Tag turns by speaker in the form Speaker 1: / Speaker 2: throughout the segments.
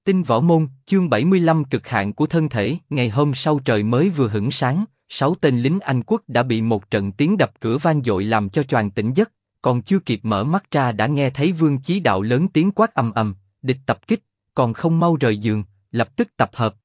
Speaker 1: Tinh võ môn, chương 75 cực hạn của thân thể. Ngày hôm sau trời mới vừa hửng sáng, 6 tên lính Anh quốc đã bị một trận tiếng đập cửa vang dội làm cho choàng tỉnh giấc, còn chưa kịp mở mắt ra đã nghe thấy Vương Chí Đạo lớn tiếng quát ầm ầm, địch tập kích, còn không mau rời giường, lập tức tập hợp.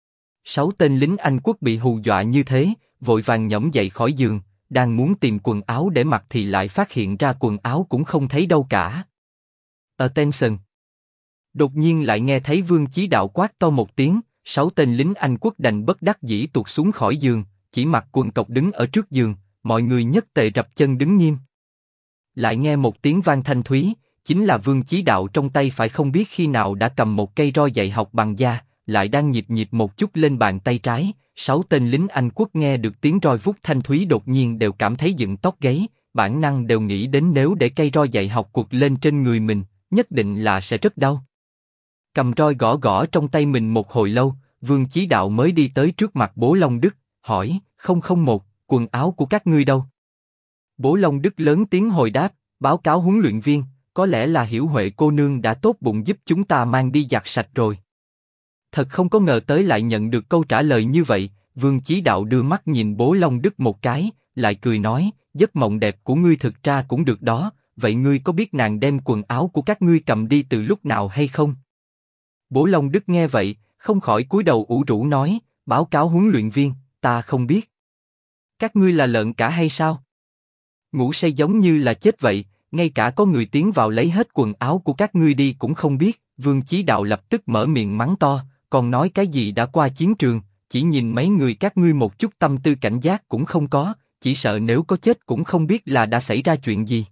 Speaker 1: 6 tên lính Anh quốc bị hù dọa như thế, vội vàng nhổm dậy khỏi giường, đang muốn tìm quần áo để mặc thì lại phát hiện ra quần áo cũng không thấy đâu cả. Attention! Đột nhiên lại nghe thấy Vương Chí Đạo quát to một tiếng, 6 tên lính Anh quốc đành bất đắc dĩ tuột xuống khỏi giường, chỉ mặc quần cộc đứng ở trước giường, mọi người nhất tề rập chân đứng nghiêm. Lại nghe một tiếng vang thanh thúy, chính là Vương Chí Đạo trong tay phải không biết khi nào đã cầm một cây roi dạy học bằng da, lại đang nhịp nhịp một chút lên bàn tay trái. 6 tên lính Anh quốc nghe được tiếng roi vút thanh thúy đột nhiên đều cảm thấy dựng tóc gáy, bản năng đều nghĩ đến nếu để cây roi dạy học quật lên trên người mình, nhất định là sẽ rất đau. Cầm roi gõ gõ trong tay mình một hồi lâu, Vương Chí Đạo mới đi tới trước mặt Bố Long Đức, hỏi: 001, quần áo của các ngươi đâu? Bố Long Đức lớn tiếng hồi đáp: báo cáo huấn luyện viên, có lẽ là Hiểu Huệ cô nương đã tốt bụng giúp chúng ta mang đi giặt sạch rồi. Thật không có ngờ tới lại nhận được câu trả lời như vậy. Vương Chí Đạo đưa mắt nhìn Bố Long Đức một cái, lại cười nói: giấc mộng đẹp của ngươi thực ra cũng được đó. Vậy ngươi có biết nàng đem quần áo của các ngươi cầm đi từ lúc nào hay không? Bố Long Đức nghe vậy, không khỏi cúi đầu ủ rũ nói: báo cáo huấn luyện viên, ta không biết. Các ngươi là lợn cả hay sao? Ngủ say giống như là chết vậy, ngay cả có người tiến vào lấy hết quần áo của các ngươi đi cũng không biết. Vương Chí Đạo lập tức mở miệng mắng to: còn nói cái gì đã qua chiến trường, chỉ nhìn mấy người các ngươi một chút tâm tư cảnh giác cũng không có, chỉ sợ nếu có chết cũng không biết là đã xảy ra chuyện gì.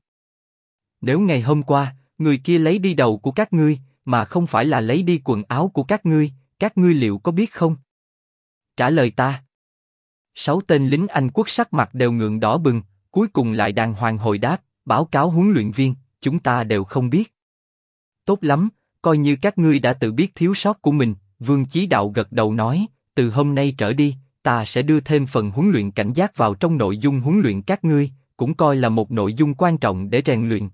Speaker 1: Nếu ngày hôm qua, người kia lấy đi đầu của các ngươi, mà không phải là lấy đi quần áo của các ngươi liệu có biết không? Trả lời ta. 6 tên lính Anh quốc sắc mặt đều ngượng đỏ bừng, cuối cùng lại đàng hoàng hồi đáp: báo cáo huấn luyện viên, chúng ta đều không biết. Tốt lắm, coi như các ngươi đã tự biết thiếu sót của mình. Vương Chí Đạo gật đầu nói: từ hôm nay trở đi, ta sẽ đưa thêm phần huấn luyện cảnh giác vào trong nội dung huấn luyện các ngươi, cũng coi là một nội dung quan trọng để rèn luyện.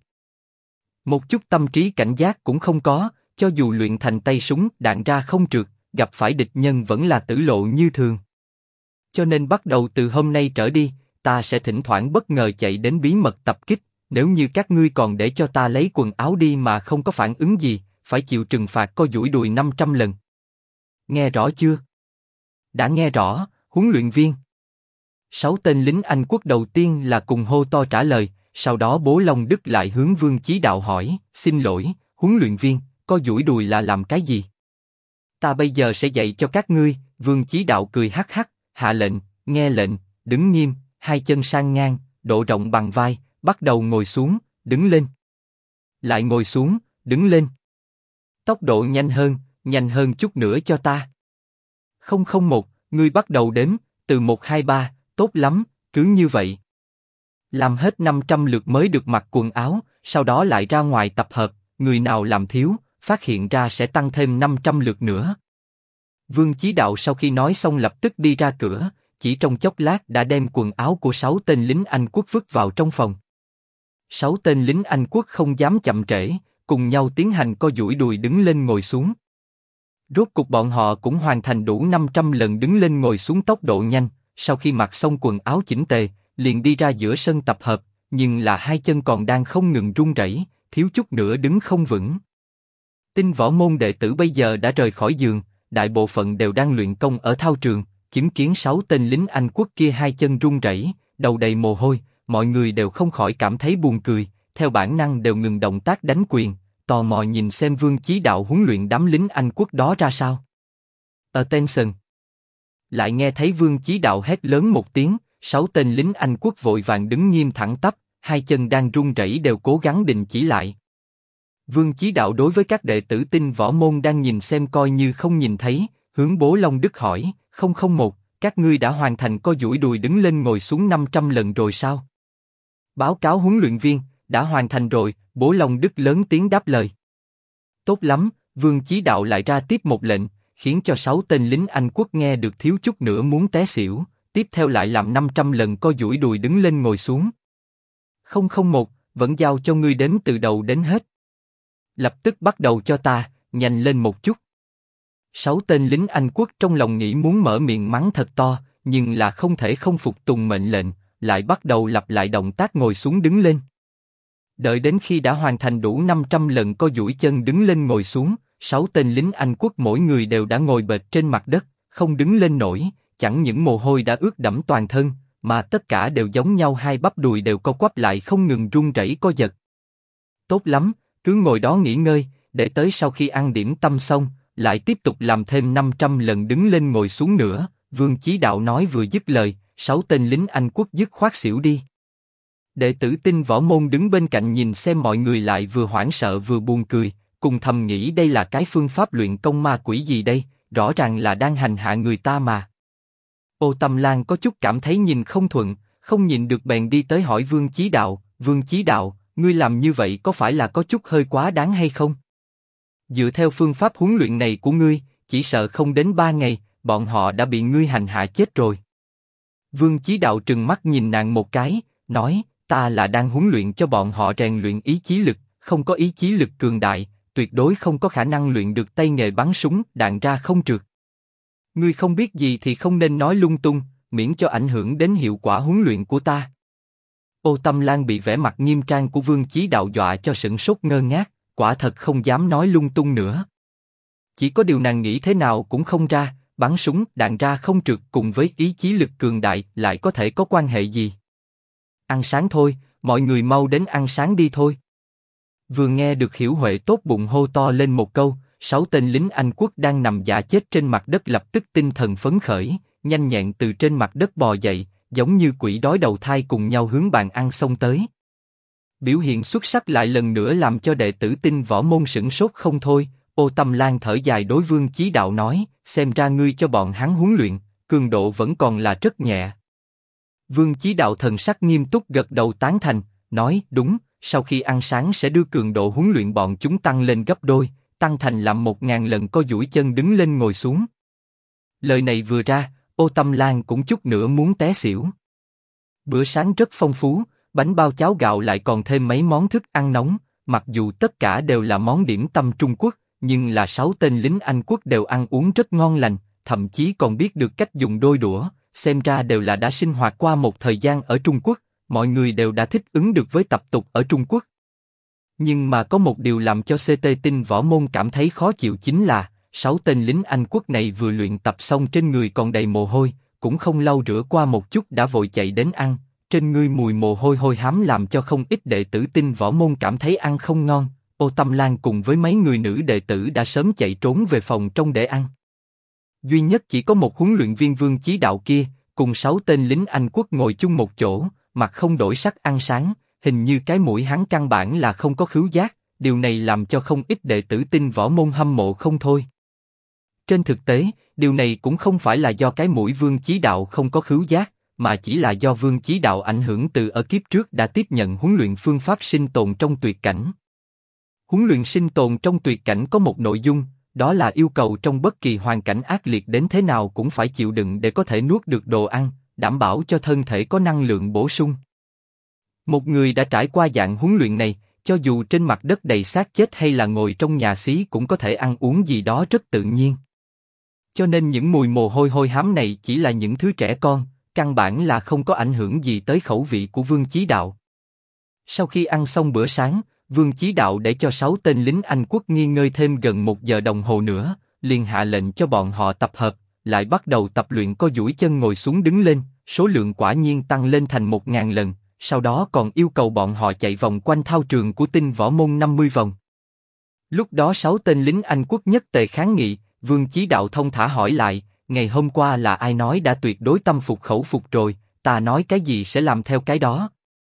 Speaker 1: Một chút tâm trí cảnh giác cũng không có, cho dù luyện thành tay súng đạn ra không trượt, gặp phải địch nhân vẫn là tử lộ như thường. Cho nên bắt đầu từ hôm nay trở đi, ta sẽ thỉnh thoảng bất ngờ chạy đến bí mật tập kích. Nếu như các ngươi còn để cho ta lấy quần áo đi mà không có phản ứng gì, phải chịu trừng phạt co duỗi đùi 500 lần. Nghe rõ chưa? Đã nghe rõ, huấn luyện viên. 6 tên lính Anh quốc đầu tiên là cùng hô to trả lời, sau đó Bố Long Đức lại hướng Vương Chí Đạo hỏi: xin lỗi, huấn luyện viên, co duỗi đùi là làm cái gì? Ta bây giờ sẽ dạy cho các ngươi. Vương Chí Đạo cười hắc hắc, hạ lệnh, nghe lệnh, đứng nghiêm, hai chân sang ngang, độ rộng bằng vai, bắt đầu ngồi xuống, đứng lên. Lại ngồi xuống, đứng lên. Tốc độ nhanh hơn chút nữa cho ta. 001, ngươi bắt đầu đếm, từ 1 2 3, tốt lắm, cứ như vậy. Làm hết 500 lượt mới được mặc quần áo, sau đó lại ra ngoài tập hợp, người nào làm thiếu, phát hiện ra sẽ tăng thêm 500 lượt nữa. Vương Chí Đạo sau khi nói xong lập tức đi ra cửa, chỉ trong chốc lát đã đem quần áo của 6 tên lính Anh quốc vứt vào trong phòng. 6 tên lính Anh quốc không dám chậm trễ, cùng nhau tiến hành co duỗi đùi đứng lên ngồi xuống. Rốt cục bọn họ cũng hoàn thành đủ 500 lần đứng lên ngồi xuống tốc độ nhanh, sau khi mặc xong quần áo chỉnh tề, liền đi ra giữa sân tập hợp, nhưng là hai chân còn đang không ngừng run rẩy, thiếu chút nữa đứng không vững. Tinh võ môn đệ tử bây giờ đã rời khỏi giường, đại bộ phận đều đang luyện công ở thao trường, chứng kiến 6 tên lính Anh quốc kia hai chân run rẩy, đầu đầy mồ hôi, mọi người đều không khỏi cảm thấy buồn cười, theo bản năng đều ngừng động tác đánh quyền, tò mò nhìn xem Vương Chí Đạo huấn luyện đám lính Anh quốc đó ra sao. Attention! Lại nghe thấy Vương Chí Đạo hét lớn một tiếng, 6 tên lính Anh quốc vội vàng đứng nghiêm thẳng tắp, hai chân đang run rẩy đều cố gắng đình chỉ lại. Vương Chí Đạo đối với các đệ tử tinh võ môn đang nhìn xem coi như không nhìn thấy, hướng Bố Long Đức hỏi: 001, các ngươi đã hoàn thành co duỗi đùi đứng lên ngồi xuống 500 lần rồi sao? Báo cáo huấn luyện viên, đã hoàn thành rồi. Bố Long Đức lớn tiếng đáp lời. Tốt lắm, Vương Chí Đạo lại ra tiếp một lệnh, khiến cho 6 tên lính Anh quốc nghe được thiếu chút nữa muốn té xỉu, tiếp theo lại làm 500 lần co duỗi đùi đứng lên ngồi xuống. 001, vẫn giao cho ngươi đếm từ đầu đến hết. Lập tức bắt đầu cho ta, nhanh lên một chút. 6 tên lính Anh quốc trong lòng nghĩ muốn mở miệng mắng thật to, nhưng là không thể không phục tùng mệnh lệnh, lại bắt đầu lặp lại động tác ngồi xuống đứng lên. Đợi đến khi đã hoàn thành đủ 500 lần co duỗi chân đứng lên ngồi xuống, 6 tên lính Anh quốc mỗi người đều đã ngồi bệt trên mặt đất, không đứng lên nổi, chẳng những mồ hôi đã ướt đẫm toàn thân, mà tất cả đều giống nhau, hai bắp đùi đều co quắp lại không ngừng run rẩy co giật. Tốt lắm, cứ ngồi đó nghỉ ngơi, để tới sau khi ăn điểm tâm xong, lại tiếp tục làm thêm 500 lần đứng lên ngồi xuống nữa. Vương Chí Đạo nói vừa dứt lời, 6 tên lính Anh quốc dứt khoát xỉu đi. Đệ tử Tinh Võ Môn đứng bên cạnh nhìn xem mọi người lại vừa hoảng sợ vừa buồn cười, cùng thầm nghĩ đây là cái phương pháp luyện công ma quỷ gì đây, rõ ràng là đang hành hạ người ta mà. Ô Tâm Lan có chút cảm thấy nhìn không thuận, không nhìn được bèn đi tới hỏi Vương Chí Đạo, Vương Chí Đạo, ngươi làm như vậy có phải là có chút hơi quá đáng hay không? Dựa theo phương pháp huấn luyện này của ngươi, chỉ sợ không đến 3 ngày, bọn họ đã bị ngươi hành hạ chết rồi. Vương Chí Đạo trừng mắt nhìn nàng một cái, nói, ta là đang huấn luyện cho bọn họ rèn luyện ý chí lực, không có ý chí lực cường đại, tuyệt đối không có khả năng luyện được tay nghề bắn súng, đạn ra không trượt. Ngươi không biết gì thì không nên nói lung tung, miễn cho ảnh hưởng đến hiệu quả huấn luyện của ta. Ô Tâm Lan bị vẻ mặt nghiêm trang của Vương Chí Đạo dọa cho sửng sốt ngơ ngác, quả thật không dám nói lung tung nữa. Chỉ có điều nàng nghĩ thế nào cũng không ra, bắn súng, đạn ra không trượt cùng với ý chí lực cường đại lại có thể có quan hệ gì? Ăn sáng thôi, mọi người mau đến ăn sáng đi thôi. Vừa nghe được Hiểu Huệ tốt bụng hô to lên một câu, 6 tên lính Anh quốc đang nằm giả chết trên mặt đất lập tức tinh thần phấn khởi, nhanh nhẹn từ trên mặt đất bò dậy, giống như quỷ đói đầu thai cùng nhau hướng bàn ăn xông tới. Biểu hiện xuất sắc lại lần nữa làm cho đệ tử Tinh Võ Môn sửng sốt không thôi. Ô Tâm Lan thở dài đối Vương Chí Đạo nói, xem ra ngươi cho bọn hắn huấn luyện, cường độ vẫn còn là rất nhẹ. Vương Chí Đạo thần sắc nghiêm túc gật đầu tán thành, nói, đúng, sau khi ăn sáng sẽ đưa cường độ huấn luyện bọn chúng tăng lên gấp đôi, tăng thành làm 1000 lần co duỗi chân đứng lên ngồi xuống. Lời này vừa ra, Ô Tâm Lan cũng chút nữa muốn té xỉu. Bữa sáng rất phong phú, bánh bao cháo gạo lại còn thêm mấy món thức ăn nóng, mặc dù tất cả đều là món điểm tâm Trung Quốc, nhưng là 6 tên lính Anh quốc đều ăn uống rất ngon lành, thậm chí còn biết được cách dùng đôi đũa, xem ra đều là đã sinh hoạt qua một thời gian ở Trung Quốc, mọi người đều đã thích ứng được với tập tục ở Trung Quốc. Nhưng mà có một điều làm cho CT Tinh Võ Môn cảm thấy khó chịu chính là 6 tên lính Anh quốc này vừa luyện tập xong trên người còn đầy mồ hôi, cũng không lau rửa qua một chút đã vội chạy đến ăn, trên người mùi mồ hôi hôi hám làm cho không ít đệ tử Tinh Võ Môn cảm thấy ăn không ngon. Ô Tâm Lan cùng với mấy người nữ đệ tử đã sớm chạy trốn về phòng trong để ăn. Duy nhất chỉ có một huấn luyện viên Vương Chí Đạo kia, cùng 6 tên lính Anh quốc ngồi chung một chỗ, mặt không đổi sắc ăn sáng, hình như cái mũi hắn căn bản là không có khứu giác, điều này làm cho không ít đệ tử Tinh Võ Môn hâm mộ không thôi. Trên thực tế, điều này cũng không phải là do cái mũi Vương Chí Đạo không có khứu giác, mà chỉ là do Vương Chí Đạo ảnh hưởng từ ở kiếp trước đã tiếp nhận huấn luyện phương pháp sinh tồn trong tuyệt cảnh. Huấn luyện sinh tồn trong tuyệt cảnh có một nội dung, đó là yêu cầu trong bất kỳ hoàn cảnh ác liệt đến thế nào cũng phải chịu đựng để có thể nuốt được đồ ăn, đảm bảo cho thân thể có năng lượng bổ sung. Một người đã trải qua dạng huấn luyện này, cho dù trên mặt đất đầy xác chết hay là ngồi trong nhà xí cũng có thể ăn uống gì đó rất tự nhiên. Cho nên những mùi mồ hôi hôi hám này chỉ là những thứ trẻ con, căn bản là không có ảnh hưởng gì tới khẩu vị của Vương Chí Đạo. Sau khi ăn xong bữa sáng, Vương Chí Đạo để cho 6 tên lính Anh quốc nghỉ ngơi thêm gần 1 giờ đồng hồ nữa, liền hạ lệnh cho bọn họ tập hợp, lại bắt đầu tập luyện co duỗi chân ngồi xuống đứng lên, số lượng quả nhiên tăng lên thành 1000 lần, sau đó còn yêu cầu bọn họ chạy vòng quanh thao trường của Tinh Võ Môn 50 vòng. Lúc đó 6 tên lính Anh quốc nhất tề kháng nghị, Vương Chí Đạo thông thả hỏi lại, ngày hôm qua là ai nói đã tuyệt đối tâm phục khẩu phục rồi, ta nói cái gì sẽ làm theo cái đó.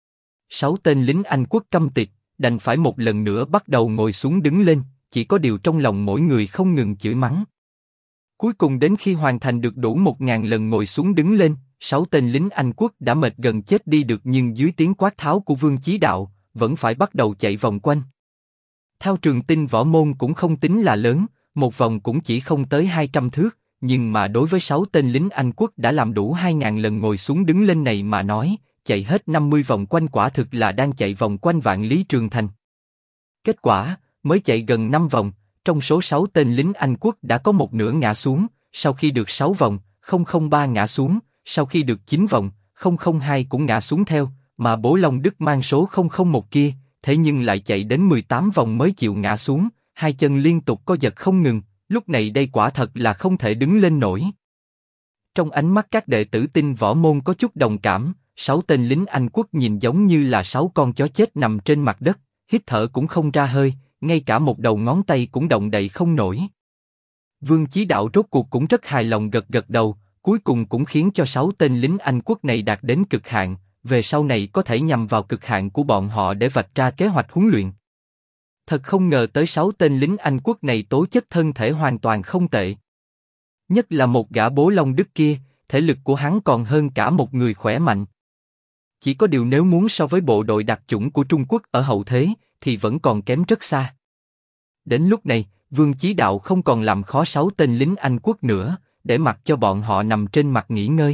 Speaker 1: 6 tên lính Anh quốc câm tịch, đành phải một lần nữa bắt đầu ngồi xuống đứng lên, chỉ có điều trong lòng mỗi người không ngừng chửi mắng. Cuối cùng đến khi hoàn thành được đủ 1000 lần ngồi xuống đứng lên, 6 tên lính Anh quốc đã mệt gần chết đi được nhưng dưới tiếng quát tháo của Vương Chí Đạo, vẫn phải bắt đầu chạy vòng quanh. Thao trường Tinh Võ Môn cũng không tính là lớn, một vòng cũng chỉ không tới 200 thước, nhưng mà đối với 6 tên lính Anh quốc đã làm đủ 2000 lần ngồi xuống đứng lên này mà nói, chạy hết 50 vòng quanh quả thực là đang chạy vòng quanh Vạn Lý Trường Thành. Kết quả, mới chạy gần 5 vòng, Trong số 6 tên lính Anh quốc đã có một nửa ngã xuống, sau khi được 6 vòng, 003 ngã xuống, sau khi được 9 vòng, 002 cũng ngã xuống theo, mà Bố Long Đức mang số 001 kia, thế nhưng lại chạy đến 18 vòng mới chịu ngã xuống, hai chân liên tục co giật không ngừng, lúc này đây quả thật là không thể đứng lên nổi. Trong ánh mắt các đệ tử Tinh Võ Môn có chút đồng cảm, 6 tên lính Anh quốc nhìn giống như là 6 con chó chết nằm trên mặt đất, hít thở cũng không ra hơi, ngay cả một đầu ngón tay cũng động đậy không nổi. Vương Chí Đạo rốt cuộc cũng rất hài lòng gật gật đầu, cuối cùng cũng khiến cho 6 tên lính Anh quốc này đạt đến cực hạn, về sau này có thể nhằm vào cực hạn của bọn họ để vạch ra kế hoạch huấn luyện. Thật không ngờ tới 6 tên lính Anh quốc này tố chất thân thể hoàn toàn không tệ. Nhất là một gã Bố Long Đức kia, thể lực của hắn còn hơn cả một người khỏe mạnh. Chỉ có điều nếu muốn so với bộ đội đặc chủng của Trung Quốc ở hậu thế, thì vẫn còn kém rất xa. Đến lúc này, Vương Chí Đạo không còn làm khó 6 tên lính Anh quốc nữa, để mặc cho bọn họ nằm trên mặt nghỉ ngơi.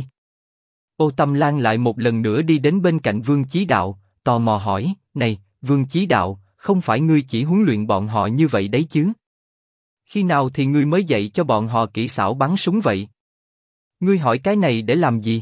Speaker 1: Ô Tâm Lan lại một lần nữa đi đến bên cạnh Vương Chí Đạo, tò mò hỏi, này, Vương Chí Đạo, không phải ngươi chỉ huấn luyện bọn họ như vậy đấy chứ? Khi nào thì ngươi mới dạy cho bọn họ kỹ xảo bắn súng vậy? Ngươi hỏi cái này để làm gì?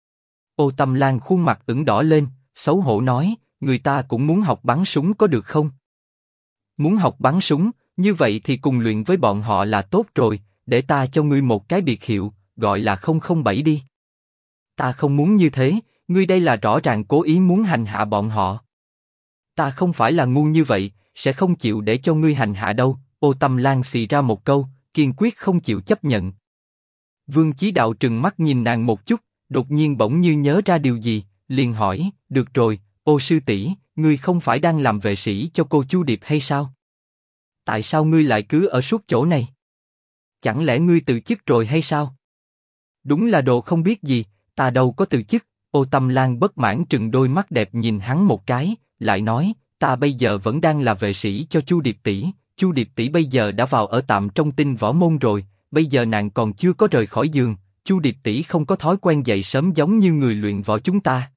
Speaker 1: Ô Tâm Lan khuôn mặt ửng đỏ lên, xấu hổ nói, người ta cũng muốn học bắn súng có được không? Muốn học bắn súng, như vậy thì cùng luyện với bọn họ là tốt rồi, để ta cho ngươi một cái biệt hiệu, gọi là 007 đi. Ta không muốn như thế, ngươi đây là rõ ràng cố ý muốn hành hạ bọn họ. Ta không phải là ngu như vậy, sẽ không chịu để cho ngươi hành hạ đâu. Ô Tâm Lan xì ra một câu, kiên quyết không chịu chấp nhận. Vương Chí Đạo trừng mắt nhìn nàng một chút, đột nhiên bỗng như nhớ ra điều gì, liền hỏi, được rồi, ô sư tỷ, ngươi không phải đang làm vệ sĩ cho cô Chu Điệp hay sao? Tại sao ngươi lại cứ ở suốt chỗ này? Chẳng lẽ ngươi từ chức rồi hay sao? Đúng là đồ không biết gì, ta đâu có từ chức. Ô Tâm Lan bất mãn trừng đôi mắt đẹp nhìn hắn một cái, lại nói, ta bây giờ vẫn đang là vệ sĩ cho Chu Điệp tỷ. Chu Điệp tỷ bây giờ đã vào ở tạm trong Tinh Võ Môn rồi, bây giờ nàng còn chưa có rời khỏi giường. Chu Điệp tỷ không có thói quen dậy sớm giống như người luyện võ chúng ta.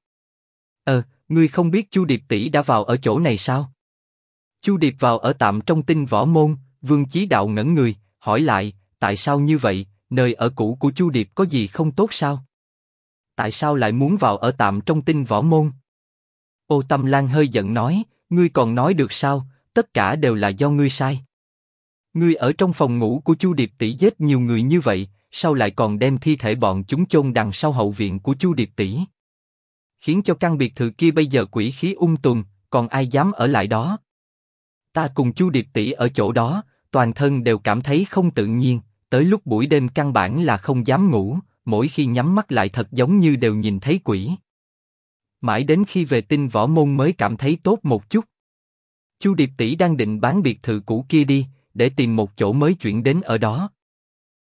Speaker 1: Ngươi không biết Chu Điệp tỷ đã vào ở chỗ này sao? Chu Điệp vào ở tạm trong Tinh Võ Môn. Vương Chí Đạo ngẩn người, hỏi lại, tại sao như vậy? Nơi ở cũ của Chu Điệp có gì không tốt sao? Tại sao lại muốn vào ở tạm trong Tinh Võ Môn? Ô Tâm Lan hơi giận nói, ngươi còn nói được sao? Tất cả đều là do ngươi sai. Ngươi ở trong phòng ngủ của Chu Điệp tỷ giết nhiều người như vậy, sao lại còn đem thi thể bọn chúng chôn đằng sau hậu viện của Chu Điệp tỷ? Khiến cho căn biệt thự kia bây giờ quỷ khí tùm, còn ai dám ở lại đó? Ta cùng Chu Điệp tỷ ở chỗ đó, toàn thân đều cảm thấy không tự nhiên, tới lúc buổi đêm căn bản là không dám ngủ, mỗi khi nhắm mắt lại thật giống như đều nhìn thấy quỷ. Mãi đến khi về Tinh Võ Môn mới cảm thấy tốt một chút. Chu Điệp tỷ đang định bán biệt thự cũ kia đi, để tìm một chỗ mới chuyển đến ở đó.